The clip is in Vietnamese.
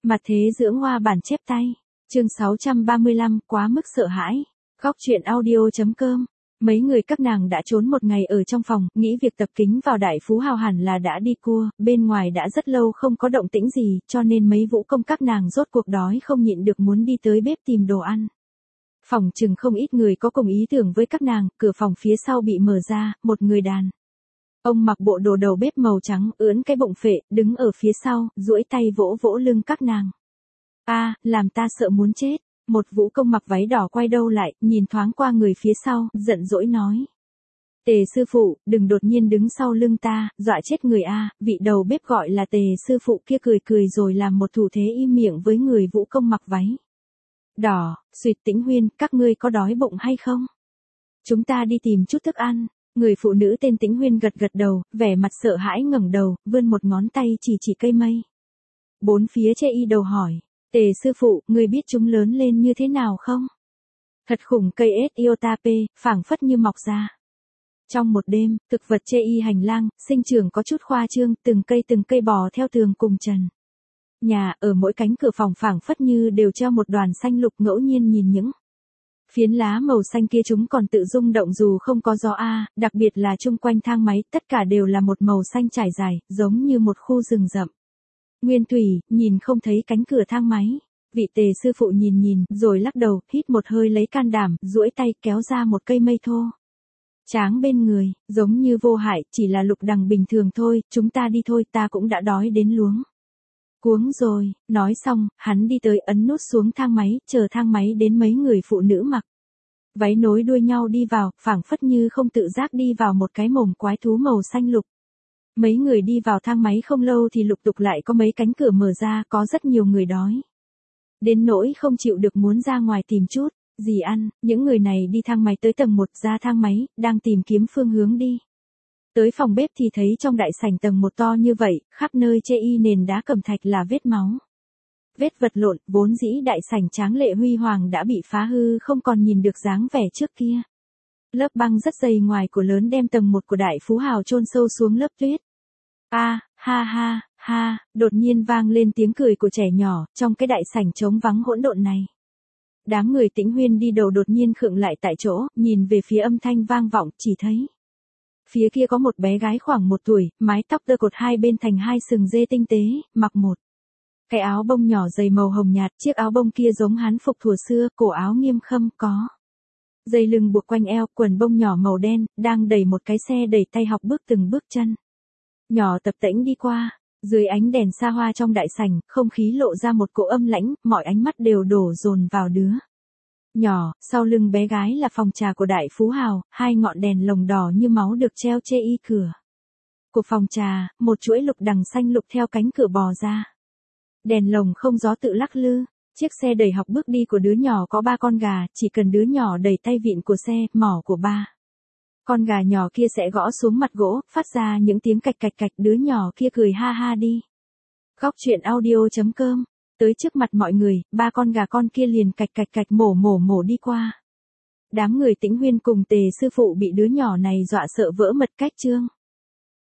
Mặt thế dưỡng hoa bản chép tay. Chương 635, quá mức sợ hãi. Góc truyện audio.com. Mấy người các nàng đã trốn một ngày ở trong phòng, nghĩ việc tập kính vào đại phú hào hẳn là đã đi cua, bên ngoài đã rất lâu không có động tĩnh gì, cho nên mấy vũ công các nàng rốt cuộc đói không nhịn được muốn đi tới bếp tìm đồ ăn. Phòng chừng không ít người có cùng ý tưởng với các nàng, cửa phòng phía sau bị mở ra, một người đàn ông mặc bộ đồ đầu bếp màu trắng, ưỡn cái bụng phệ, đứng ở phía sau, duỗi tay vỗ vỗ lưng các nàng. Làm ta sợ muốn chết. Một vũ công mặc váy đỏ quay đầu lại, nhìn thoáng qua người phía sau, giận dỗi nói. Tề sư phụ, đừng đột nhiên đứng sau lưng ta, dọa chết người vị đầu bếp gọi là Tề sư phụ kia cười cười rồi làm một thủ thế im miệng với người vũ công mặc váy đỏ, Xuyệt Tĩnh Huyên, các ngươi có đói bụng hay không? Chúng ta đi tìm chút thức ăn. Người phụ nữ tên Tĩnh Huyên gật gật đầu, vẻ mặt sợ hãi ngẩng đầu, vươn một ngón tay chỉ cây mây. Bốn phía chê y đầu hỏi. Tề sư phụ, người biết chúng lớn lên như thế nào không? Thật khủng, cây Etiotape, phảng phất như mọc ra. Trong một đêm, thực vật chê y hành lang, sinh trưởng có chút khoa trương, từng cây bò theo tường cùng trần nhà, ở mỗi cánh cửa phòng phảng phất như đều treo một đoàn xanh lục, ngẫu nhiên nhìn những phiến lá màu xanh kia chúng còn tự rung động dù không có gió đặc biệt là chung quanh thang máy, tất cả đều là một màu xanh trải dài, giống như một khu rừng rậm. Nguyên thủy, nhìn không thấy cánh cửa thang máy. Vị Tề sư phụ nhìn, rồi lắc đầu, hít một hơi lấy can đảm, duỗi tay kéo ra một cây mây thô tráng bên người, giống như vô hại, chỉ là lục đằng bình thường thôi, chúng ta đi thôi, ta cũng đã đói đến luống cuống rồi. Nói xong, hắn đi tới ấn nút xuống thang máy, chờ thang máy đến mấy người phụ nữ mặc váy nối đuôi nhau đi vào, phảng phất như không tự giác đi vào một cái mồm quái thú màu xanh lục. Mấy người đi vào thang máy không lâu thì lục tục lại có mấy cánh cửa mở ra, có rất nhiều người đói đến nỗi không chịu được muốn ra ngoài tìm chút gì ăn. Những người này đi thang máy tới tầng 1 ra thang máy, đang tìm kiếm phương hướng đi tới phòng bếp thì thấy trong đại sảnh tầng 1 to như vậy, khắp nơi chê y nền đá cẩm thạch là vết máu, vết vật lộn, vốn dĩ đại sảnh tráng lệ huy hoàng đã bị phá hư không còn nhìn được dáng vẻ trước kia. Lớp băng rất dày ngoài của lớn đem tầng 1 của đại phú hào chôn sâu xuống lớp tuyết. Ha, đột nhiên vang lên tiếng cười của trẻ nhỏ, trong cái đại sảnh trống vắng hỗn độn này. Đám người Tĩnh Huyên đi đầu đột nhiên khựng lại tại chỗ, nhìn về phía âm thanh vang vọng, chỉ thấy phía kia có một bé gái khoảng 1 tuổi, mái tóc tơ cột hai bên thành hai sừng dê tinh tế, mặc một cái áo bông nhỏ dày màu hồng nhạt, chiếc áo bông kia giống hán phục thuở xưa, cổ áo nghiêm khâm có dây lưng buộc quanh eo, quần bông nhỏ màu đen, đang đẩy một cái xe đẩy tay học bước từng bước chân nhỏ tập tễnh đi qua. Dưới ánh đèn xa hoa trong đại sảnh, không khí lộ ra một cỗ âm lãnh, mọi ánh mắt đều đổ dồn vào đứa nhỏ. Sau lưng bé gái là phòng trà của đại phú hào, hai ngọn đèn lồng đỏ như máu được treo chê y cửa của phòng trà, một chuỗi lục đằng xanh lục theo cánh cửa bò ra. Đèn lồng không gió tự lắc lư. Chiếc xe đẩy học bước đi của đứa nhỏ có 3 con gà, chỉ cần đứa nhỏ đẩy tay vịn của xe, mỏ của 3 con gà nhỏ kia sẽ gõ xuống mặt gỗ, phát ra những tiếng cạch cạch cạch, đứa nhỏ kia cười ha ha đi. Góc truyện audio.com. Tới trước mặt mọi người, 3 con gà con kia liền cạch cạch cạch mổ đi qua. Đám người Tĩnh Huyên cùng Tề sư phụ bị đứa nhỏ này dọa sợ vỡ mật cách chương.